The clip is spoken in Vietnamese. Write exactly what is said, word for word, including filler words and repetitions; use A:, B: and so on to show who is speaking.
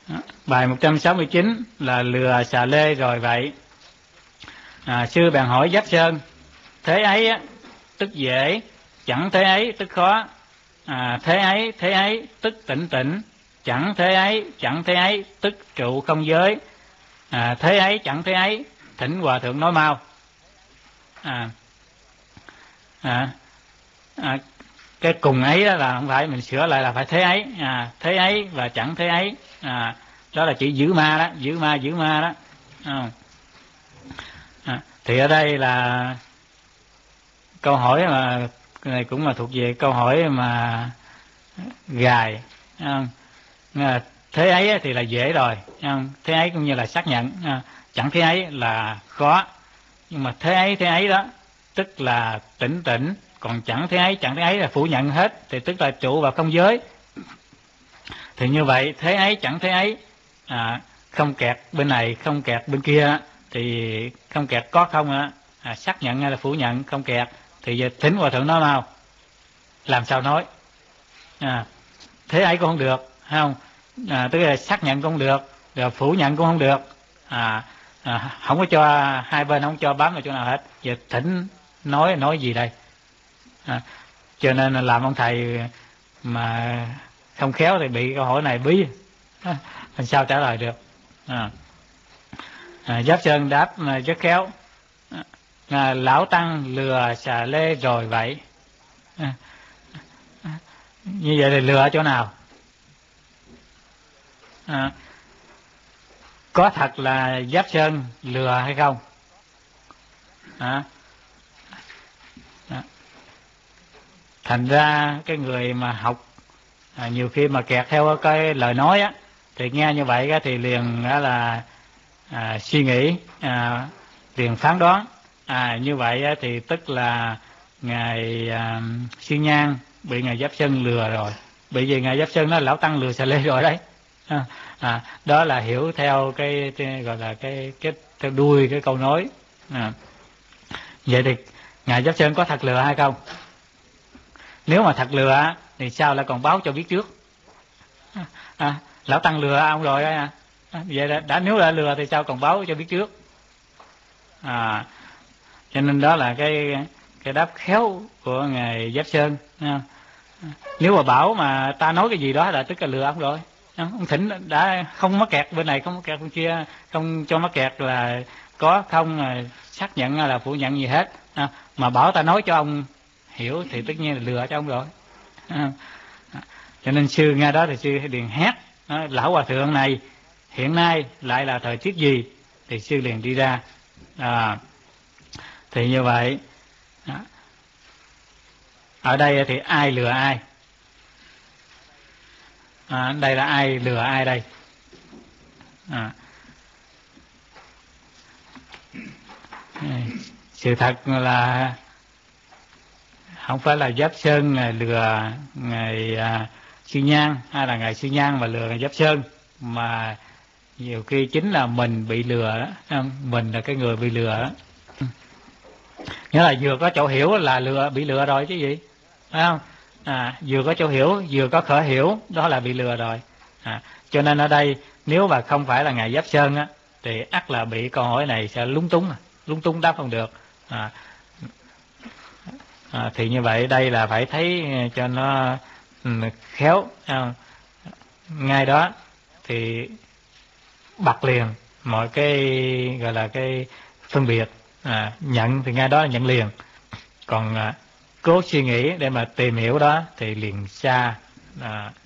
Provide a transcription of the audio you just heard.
A: Bài một trăm sáu mươi chín là lừa xà lê rồi vậy. À, sư bèn hỏi Giáp Sơn: thế ấy á, tức dễ, chẳng thế ấy tức khó. À, thế ấy thế ấy tức tỉnh tỉnh, chẳng thế ấy chẳng thế ấy tức trụ không giới. À, thế ấy chẳng thế ấy thỉnh hòa thượng nói mau. À, à, à, cái cùng ấy đó là không phải, mình sửa lại là phải thế ấy. À, thế ấy và chẳng thế ấy, à, đó là chỉ giữ ma đó, giữ ma giữ ma đó. À, à, thì ở đây là câu hỏi mà này cũng là thuộc về câu hỏi mà gài, không? Thế ấy thì là dễ rồi, không? Thế ấy cũng như là xác nhận, chẳng thế ấy là khó. Nhưng mà thế ấy thế ấy đó tức là tỉnh tỉnh, còn chẳng thế ấy chẳng thế ấy là phủ nhận hết, thì tức là trụ vào không giới. Thì như vậy thế ấy chẳng thế ấy, à, không kẹt bên này không kẹt bên kia, thì không kẹt có không á, à, xác nhận hay là phủ nhận không kẹt, thì giờ thỉnh hòa thượng nói mau. Làm sao nói? À, thế ấy cũng không được, không? À, tức là xác nhận cũng không được, rồi phủ nhận cũng không được. À, à, không có cho hai bên, không cho bám vào chỗ nào hết. Giờ thỉnh nói nói gì đây? À, cho nên là làm ông thầy mà không khéo thì bị câu hỏi này bí, à, làm sao trả lời được. À, à, Giáp Sơn đáp rất khéo: à, lão tăng lừa xà lê rồi vậy. À, như vậy là lừa ở chỗ nào? À, có thật là Giáp Sơn lừa hay không? À, à, thành ra cái người mà học, à, nhiều khi mà kẹt theo cái lời nói á, thì nghe như vậy á, thì liền á là à, suy nghĩ, à, liền phán đoán. À, như vậy á, thì tức là ngài à, Siêng Nhan bị ngài Giáp Sơn lừa rồi, bởi vì ngài Giáp Sơn nói lão tăng lừa xà lê rồi đấy. À, à, đó là hiểu theo cái, cái gọi là cái cái theo đuôi cái câu nói. À, vậy thì ngài Giáp Sơn có thật lừa hay không? Nếu mà thật lừa thì sao lại còn báo cho biết trước? À, lão tăng lừa ông rồi đấy. À, vậy đã, đã nếu đã lừa thì sao còn báo cho biết trước? À, cho nên đó là cái cái đáp khéo của ngài Giáp Sơn. À, nếu mà bảo mà ta nói cái gì đó là tức là lừa ông rồi. Ông thỉnh đã không mắc kẹt bên này, không mắc kẹt bên kia, không cho mắc kẹt là có không, là xác nhận là phủ nhận gì hết. À, mà bảo ta nói cho ông hiểu thì tất nhiên là lừa cho ông rồi. À, cho nên sư nghe đó thì sư liền hét: à, lão hòa thượng này hiện nay lại là thời tiết gì? Thì sư liền đi ra. À, thì như vậy, à, ở đây thì ai lừa ai? À, đây là ai lừa ai đây? À, sự thật là không phải là Giáp Sơn ngày lừa ngày à, Siêng Nhan, hay là ngày Siêng Nhan mà lừa ngày Giáp Sơn, mà nhiều khi chính là mình bị lừa đó. Mình là cái người bị lừa đó. Nghĩa là vừa có chỗ hiểu là lừa, bị lừa rồi chứ gì, phải không? À, vừa có chỗ hiểu, vừa có khởi hiểu, đó là bị lừa rồi. À, cho nên ở đây nếu mà không phải là ngày Giáp Sơn á, thì ắt là bị câu hỏi này sẽ lúng túng, lúng túng đáp không được. À, à, thì như vậy đây là phải thấy cho nó khéo. À, ngay đó thì bật liền mọi cái gọi là cái phân biệt. À, nhận thì ngay đó là nhận liền, còn à, cố suy nghĩ để mà tìm hiểu đó thì liền xa. À,